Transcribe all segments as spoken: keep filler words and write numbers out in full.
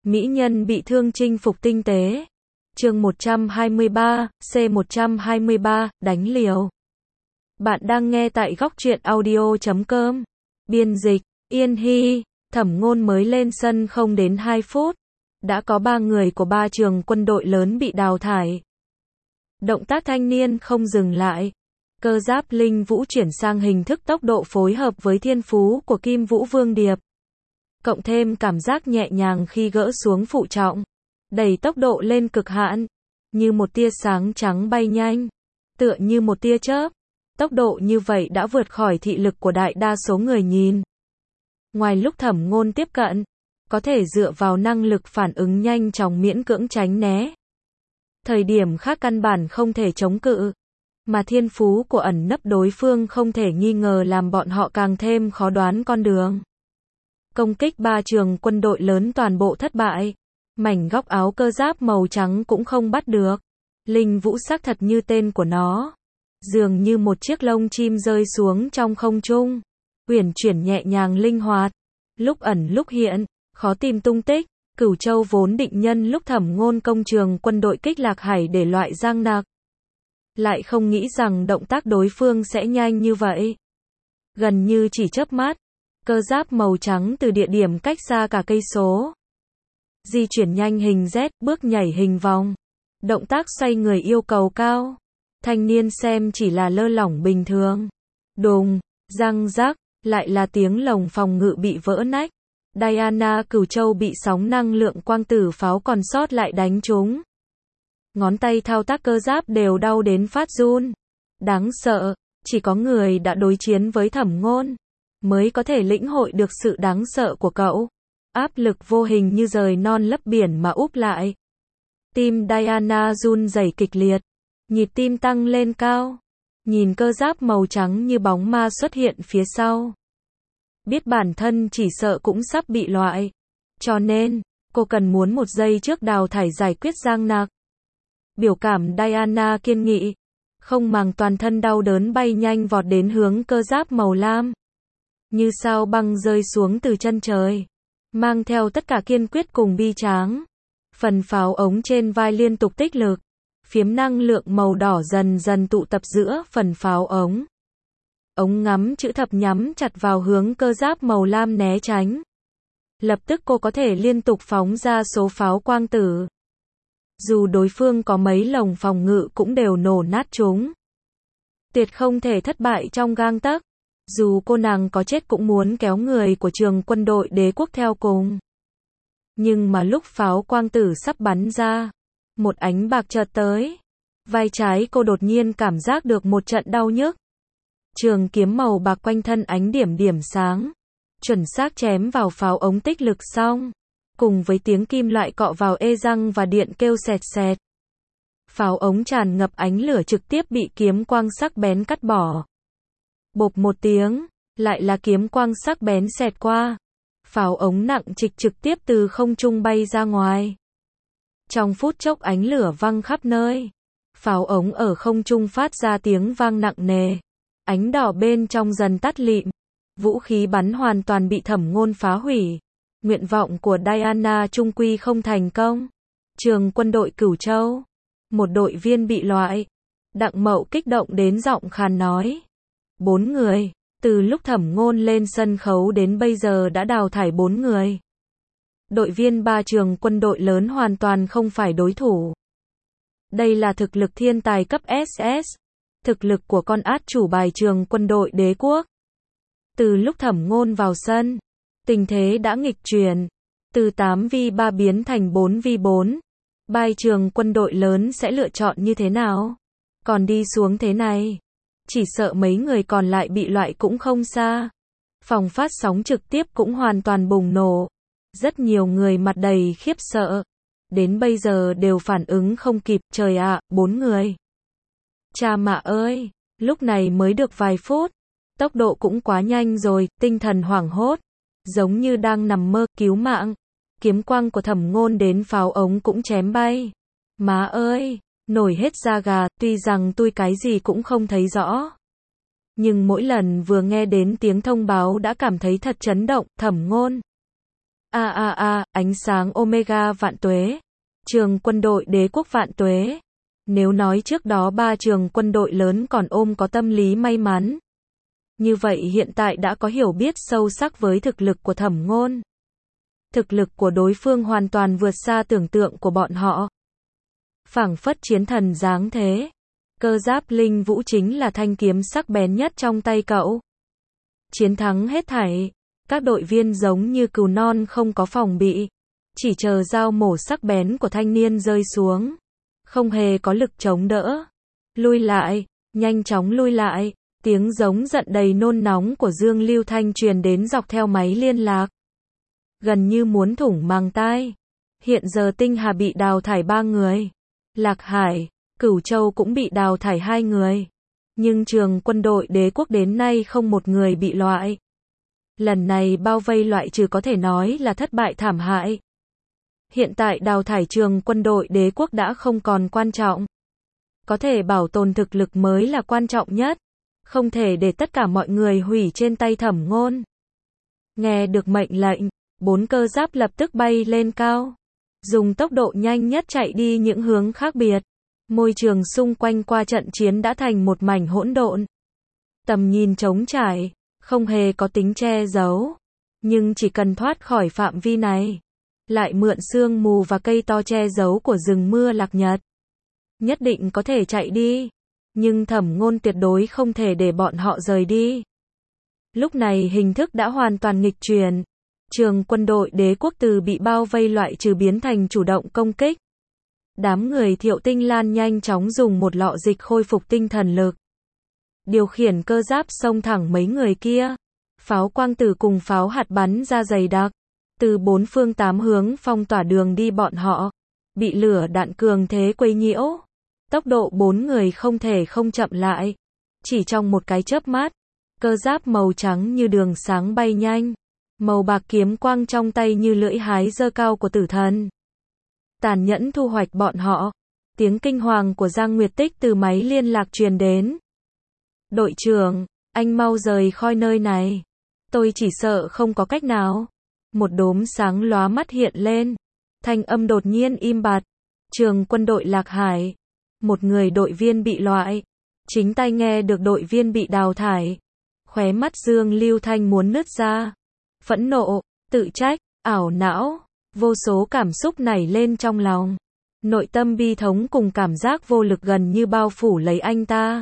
Mỹ nhân bị thương chinh phục tinh tế. Chương một trăm hai mươi ba, C một trăm hai mươi ba, đánh liều. Bạn đang nghe tại góc truyện audio chấm com. Biên dịch, Yên Hy. Thẩm Ngôn mới lên sân không đến hai phút. Đã có ba người của ba trường quân đội lớn bị đào thải. Động tác thanh niên không dừng lại. Cơ giáp linh vũ chuyển sang hình thức tốc độ phối hợp với thiên phú của Kim Vũ Vương Điệp. Cộng thêm cảm giác nhẹ nhàng khi gỡ xuống phụ trọng. Đẩy tốc độ lên cực hạn. Như một tia sáng trắng bay nhanh. Tựa như một tia chớp. Tốc độ như vậy đã vượt khỏi thị lực của đại đa số người nhìn. Ngoài lúc Thẩm Ngôn tiếp cận, có thể dựa vào năng lực phản ứng nhanh chóng miễn cưỡng tránh né. Thời điểm khác căn bản không thể chống cự. Mà thiên phú của ẩn nấp đối phương không thể nghi ngờ làm bọn họ càng thêm khó đoán con đường. Công kích ba trường quân đội lớn toàn bộ thất bại. Mảnh góc áo cơ giáp màu trắng cũng không bắt được. Linh vũ sắc thật như tên của nó. Dường như một chiếc lông chim rơi xuống trong không trung. Uyển chuyển nhẹ nhàng linh hoạt. Lúc ẩn lúc hiện, khó tìm tung tích. Cửu Châu vốn định nhân lúc Thẩm Ngôn công trường quân đội kích Lạc Hải để loại giang nặc. Lại không nghĩ rằng động tác đối phương sẽ nhanh như vậy. Gần như chỉ chớp mắt, cơ giáp màu trắng từ địa điểm cách xa cả cây số. Di chuyển nhanh hình Z, bước nhảy hình vòng. Động tác xoay người yêu cầu cao. Thanh niên xem chỉ là lơ lỏng bình thường. Đùng, răng rắc, lại là tiếng lồng phòng ngự bị vỡ nách. Diana Cửu Châu bị sóng năng lượng quang tử pháo còn sót lại đánh trúng. Ngón tay thao tác cơ giáp đều đau đến phát run. Đáng sợ, chỉ có người đã đối chiến với Thẩm Ngôn mới có thể lĩnh hội được sự đáng sợ của cậu. Áp lực vô hình như rời non lấp biển mà úp lại. Tim Diana run rẩy kịch liệt, nhịp tim tăng lên cao. Nhìn cơ giáp màu trắng như bóng ma xuất hiện phía sau. Biết bản thân chỉ sợ cũng sắp bị loại. Cho nên, cô cần muốn một giây trước đào thải giải quyết giang nặc. Biểu cảm Diana kiên nghị. Không màng toàn thân đau đớn bay nhanh vọt đến hướng cơ giáp màu lam. Như sao băng rơi xuống từ chân trời. Mang theo tất cả kiên quyết cùng bi tráng. Phần pháo ống trên vai liên tục tích lực. Phiếm năng lượng màu đỏ dần dần tụ tập giữa phần pháo ống. Ống ngắm chữ thập nhắm chặt vào hướng cơ giáp màu lam né tránh. Lập tức cô có thể liên tục phóng ra số pháo quang tử. Dù đối phương có mấy lồng phòng ngự cũng đều nổ nát chúng. Tuyệt không thể thất bại trong gang tấc. Dù cô nàng có chết cũng muốn kéo người của trường quân đội đế quốc theo cùng. Nhưng mà lúc pháo quang tử sắp bắn ra, một ánh bạc chợt tới. Vai trái cô đột nhiên cảm giác được một trận đau nhức. Trường kiếm màu bạc quanh thân ánh điểm điểm sáng. Chuẩn xác chém vào pháo ống tích lực xong. Cùng với tiếng kim loại cọ vào ê răng và điện kêu sẹt sẹt. Pháo ống tràn ngập ánh lửa trực tiếp bị kiếm quang sắc bén cắt bỏ. Bộp một tiếng, lại là kiếm quang sắc bén xẹt qua. Pháo ống nặng trịch trực tiếp từ không trung bay ra ngoài. Trong phút chốc ánh lửa văng khắp nơi. Pháo ống ở không trung phát ra tiếng vang nặng nề. Ánh đỏ bên trong dần tắt lịm. Vũ khí bắn hoàn toàn bị Thẩm Ngôn phá hủy. Nguyện vọng của Diana trung quy không thành công. Trường quân đội Cửu Châu. Một đội viên bị loại. Đặng Mậu kích động đến giọng khàn nói. Bốn người. Từ lúc Thẩm Ngôn lên sân khấu đến bây giờ đã đào thải bốn người. Đội viên ba trường quân đội lớn hoàn toàn không phải đối thủ. Đây là thực lực thiên tài cấp ét ét. Thực lực của con át chủ bài trường quân đội đế quốc. Từ lúc Thẩm Ngôn vào sân, tình thế đã nghịch chuyển. Từ tám vs ba biến thành bốn vs bốn. Bài trường quân đội lớn sẽ lựa chọn như thế nào? Còn đi xuống thế này, chỉ sợ mấy người còn lại bị loại cũng không xa. Phòng phát sóng trực tiếp cũng hoàn toàn bùng nổ. Rất nhiều người mặt đầy khiếp sợ. Đến bây giờ đều phản ứng không kịp, trời ạ, bốn người. Cha mạ ơi, lúc này mới được vài phút. Tốc độ cũng quá nhanh rồi, tinh thần hoảng hốt. Giống như đang nằm mơ, cứu mạng. Kiếm quang của Thẩm Ngôn đến pháo ống cũng chém bay. Má ơi, nổi hết da gà, tuy rằng tôi cái gì cũng không thấy rõ. Nhưng mỗi lần vừa nghe đến tiếng thông báo đã cảm thấy thật chấn động. Thẩm Ngôn A a a, ánh sáng Omega vạn tuế. Trường quân đội đế quốc vạn tuế. Nếu nói trước đó ba trường quân đội lớn còn ôm có tâm lý may mắn, như vậy hiện tại đã có hiểu biết sâu sắc với thực lực của Thẩm Ngôn. Thực lực của đối phương hoàn toàn vượt xa tưởng tượng của bọn họ. Phảng phất chiến thần dáng thế. Cơ giáp linh vũ chính là thanh kiếm sắc bén nhất trong tay cậu. Chiến thắng hết thảy. Các đội viên giống như cừu non không có phòng bị. Chỉ chờ dao mổ sắc bén của thanh niên rơi xuống. Không hề có lực chống đỡ. Lui lại, nhanh chóng lui lại. Tiếng giống giận đầy nôn nóng của Dương Lưu Thanh truyền đến dọc theo máy liên lạc. Gần như muốn thủng màng tai. Hiện giờ Tinh Hà bị đào thải ba người. Lạc Hải, Cửu Châu cũng bị đào thải hai người. Nhưng trường quân đội đế quốc đến nay không một người bị loại. Lần này bao vây loại trừ có thể nói là thất bại thảm hại. Hiện tại đào thải trường quân đội đế quốc đã không còn quan trọng. Có thể bảo tồn thực lực mới là quan trọng nhất. Không thể để tất cả mọi người hủy trên tay Thẩm Ngôn. Nghe được mệnh lệnh, bốn cơ giáp lập tức bay lên cao. Dùng tốc độ nhanh nhất chạy đi những hướng khác biệt. Môi trường xung quanh qua trận chiến đã thành một mảnh hỗn độn. Tầm nhìn trống trải, không hề có tính che giấu. Nhưng chỉ cần thoát khỏi phạm vi này, lại mượn sương mù và cây to che giấu của rừng mưa Lạc Nhật, nhất định có thể chạy đi. Nhưng Thẩm Ngôn tuyệt đối không thể để bọn họ rời đi. Lúc này hình thức đã hoàn toàn nghịch chuyển. Trường quân đội đế quốc từ bị bao vây loại trừ biến thành chủ động công kích. Đám người Thiệu Tinh Lan nhanh chóng dùng một lọ dịch khôi phục tinh thần lực. Điều khiển cơ giáp xông thẳng mấy người kia. Pháo quang tử cùng pháo hạt bắn ra dày đặc. Từ bốn phương tám hướng phong tỏa đường đi bọn họ. Bị lửa đạn cường thế quấy nhiễu. Tốc độ bốn người không thể không chậm lại. Chỉ trong một cái chớp mắt, cơ giáp màu trắng như đường sáng bay nhanh. Màu bạc kiếm quang trong tay như lưỡi hái giơ cao của tử thần. Tàn nhẫn thu hoạch bọn họ. Tiếng kinh hoàng của Giang Nguyệt Tích từ máy liên lạc truyền đến. Đội trưởng, anh mau rời khỏi nơi này. Tôi chỉ sợ không có cách nào. Một đốm sáng lóa mắt hiện lên. Thanh âm đột nhiên im bặt. Trường quân đội Lạc Hải. Một người đội viên bị loại. Chính tai nghe được đội viên bị đào thải. Khóe mắt Dương Lưu Thanh muốn nứt ra. Phẫn nộ, tự trách, ảo não. Vô số cảm xúc nảy lên trong lòng. Nội tâm bi thống cùng cảm giác vô lực gần như bao phủ lấy anh ta.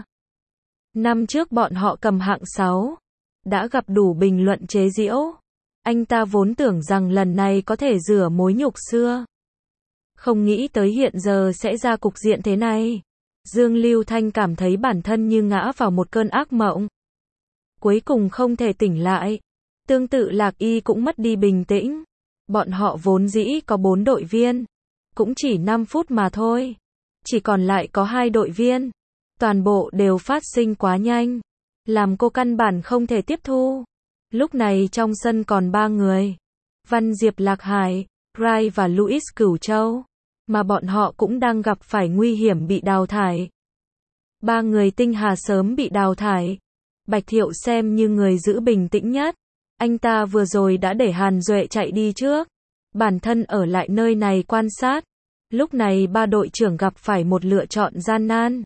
Năm trước bọn họ cầm hạng sáu. Đã gặp đủ bình luận chế giễu. Anh ta vốn tưởng rằng lần này có thể rửa mối nhục xưa. Không nghĩ tới hiện giờ sẽ ra cục diện thế này. Dương Lưu Thanh cảm thấy bản thân như ngã vào một cơn ác mộng. Cuối cùng không thể tỉnh lại. Tương tự Lạc Y cũng mất đi bình tĩnh. Bọn họ vốn dĩ có bốn đội viên. Cũng chỉ năm phút mà thôi. Chỉ còn lại có hai đội viên. Toàn bộ đều phát sinh quá nhanh. Làm cô căn bản không thể tiếp thu. Lúc này trong sân còn ba người. Văn Diệp Lạc Hải, Rai và Louis Cửu Châu. Mà bọn họ cũng đang gặp phải nguy hiểm bị đào thải. Ba người Tinh Hà sớm bị đào thải. Bạch Thiệu xem như người giữ bình tĩnh nhất. Anh ta vừa rồi đã để Hàn Duệ chạy đi trước. Bản thân ở lại nơi này quan sát. Lúc này ba đội trưởng gặp phải một lựa chọn gian nan.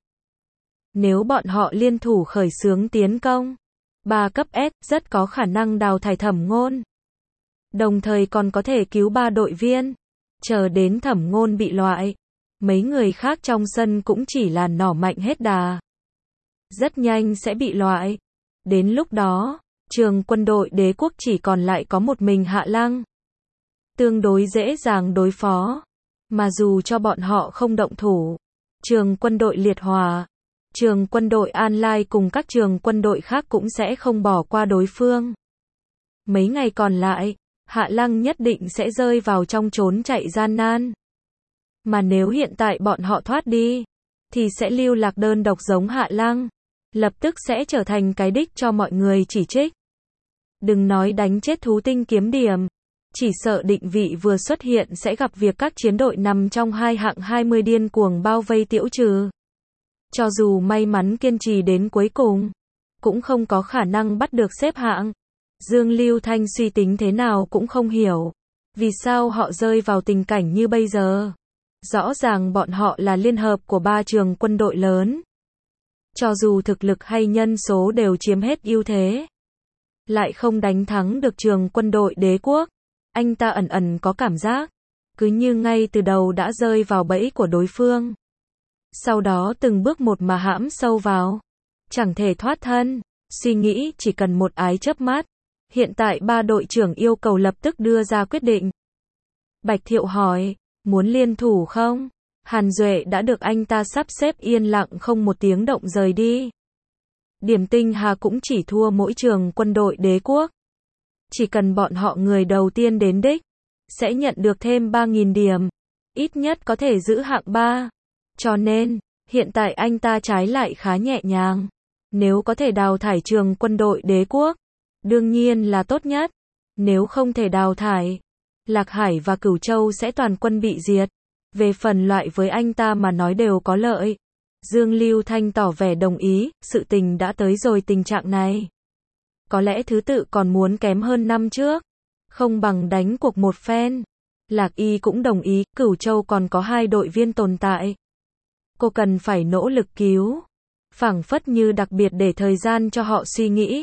Nếu bọn họ liên thủ khởi xướng tiến công, ba cấp S rất có khả năng đào thải Thẩm Ngôn. Đồng thời còn có thể cứu ba đội viên. Chờ đến Thẩm Ngôn bị loại, mấy người khác trong sân cũng chỉ là nỏ mạnh hết đà. Rất nhanh sẽ bị loại. Đến lúc đó, trường quân đội đế quốc chỉ còn lại có một mình Hạ Lăng. Tương đối dễ dàng đối phó. Mà dù cho bọn họ không động thủ, trường quân đội Liệt Hòa, trường quân đội An Lai cùng các trường quân đội khác cũng sẽ không bỏ qua đối phương. Mấy ngày còn lại, Hạ Lăng nhất định sẽ rơi vào trong trốn chạy gian nan. Mà nếu hiện tại bọn họ thoát đi, thì sẽ lưu lạc đơn độc giống Hạ Lăng. Lập tức sẽ trở thành cái đích cho mọi người chỉ trích. Đừng nói đánh chết thú tinh kiếm điểm. Chỉ sợ định vị vừa xuất hiện sẽ gặp việc các chiến đội nằm trong hai hạng hai mươi điên cuồng bao vây tiễu trừ. Cho dù may mắn kiên trì đến cuối cùng, cũng không có khả năng bắt được xếp hạng. Dương Lưu Thanh suy tính thế nào cũng không hiểu. Vì sao họ rơi vào tình cảnh như bây giờ? Rõ ràng bọn họ là liên hợp của ba trường quân đội lớn. Cho dù thực lực hay nhân số đều chiếm hết ưu thế, lại không đánh thắng được trường quân đội đế quốc. Anh ta ẩn ẩn có cảm giác, cứ như ngay từ đầu đã rơi vào bẫy của đối phương. Sau đó từng bước một mà hãm sâu vào, chẳng thể thoát thân. Suy nghĩ chỉ cần một ái chớp mắt. Hiện tại ba đội trưởng yêu cầu lập tức đưa ra quyết định. Bạch Thiệu hỏi, muốn liên thủ không? Hàn Duệ đã được anh ta sắp xếp yên lặng không một tiếng động rời đi. Điểm Tinh Hà cũng chỉ thua mỗi trường quân đội đế quốc. Chỉ cần bọn họ người đầu tiên đến đích, sẽ nhận được thêm ba nghìn điểm. Ít nhất có thể giữ hạng ba. Cho nên, hiện tại anh ta trái lại khá nhẹ nhàng. Nếu có thể đào thải trường quân đội đế quốc, đương nhiên là tốt nhất. Nếu không thể đào thải, Lạc Hải và Cửu Châu sẽ toàn quân bị diệt. Về phần loại với anh ta mà nói đều có lợi. Dương Lưu Thanh tỏ vẻ đồng ý, sự tình đã tới rồi tình trạng này. Có lẽ thứ tự còn muốn kém hơn năm trước. Không bằng đánh cuộc một phen. Lạc Y cũng đồng ý, Cửu Châu còn có hai đội viên tồn tại. Cô cần phải nỗ lực cứu. Phảng phất như đặc biệt để thời gian cho họ suy nghĩ.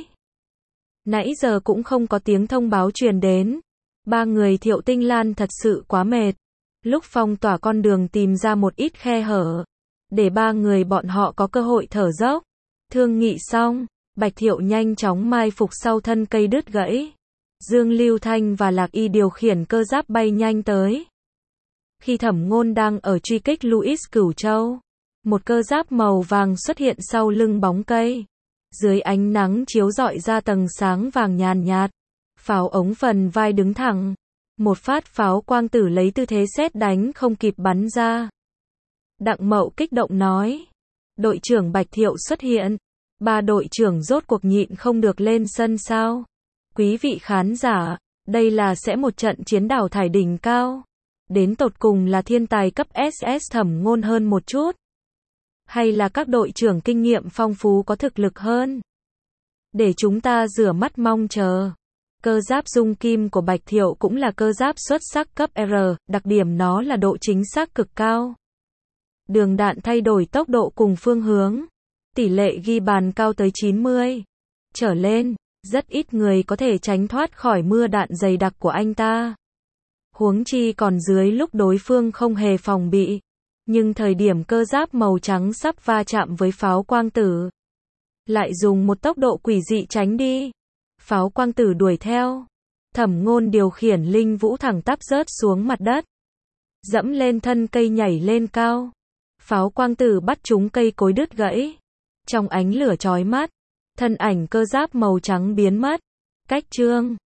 Nãy giờ cũng không có tiếng thông báo truyền đến. Ba người Thiệu Tinh Lan thật sự quá mệt. Lúc phong tỏa con đường tìm ra một ít khe hở, để ba người bọn họ có cơ hội thở dốc. Thương nghị xong, Bạch Thiệu nhanh chóng mai phục sau thân cây đứt gãy. Dương Lưu Thanh và Lạc Y điều khiển cơ giáp bay nhanh tới. Khi Thẩm Ngôn đang ở truy kích Louis Cửu Châu, một cơ giáp màu vàng xuất hiện sau lưng bóng cây. Dưới ánh nắng chiếu rọi ra tầng sáng vàng nhàn nhạt. Pháo ống phần vai đứng thẳng. Một phát pháo quang tử lấy tư thế sét đánh không kịp bắn ra. Đặng Mậu kích động nói. Đội trưởng Bạch Thiệu xuất hiện. Ba đội trưởng rốt cuộc nhịn không được lên sân sao. Quý vị khán giả, đây là sẽ một trận chiến đảo thải đỉnh cao. Đến tột cùng là thiên tài cấp ét ét Thẩm Ngôn hơn một chút. Hay là các đội trưởng kinh nghiệm phong phú có thực lực hơn. Để chúng ta rửa mắt mong chờ. Cơ giáp dung kim của Bạch Thiệu cũng là cơ giáp xuất sắc cấp R, đặc điểm nó là độ chính xác cực cao. Đường đạn thay đổi tốc độ cùng phương hướng. Tỷ lệ ghi bàn cao tới chín mươi trở lên, rất ít người có thể tránh thoát khỏi mưa đạn dày đặc của anh ta. Huống chi còn dưới lúc đối phương không hề phòng bị. Nhưng thời điểm cơ giáp màu trắng sắp va chạm với pháo quang tử, lại dùng một tốc độ quỷ dị tránh đi. Pháo quang tử đuổi theo. Thẩm Ngôn điều khiển linh vũ thẳng tắp rớt xuống mặt đất. Dẫm lên thân cây nhảy lên cao. Pháo quang tử bắt trúng cây cối đứt gãy. Trong ánh lửa chói mắt, thân ảnh cơ giáp màu trắng biến mất. Cách chương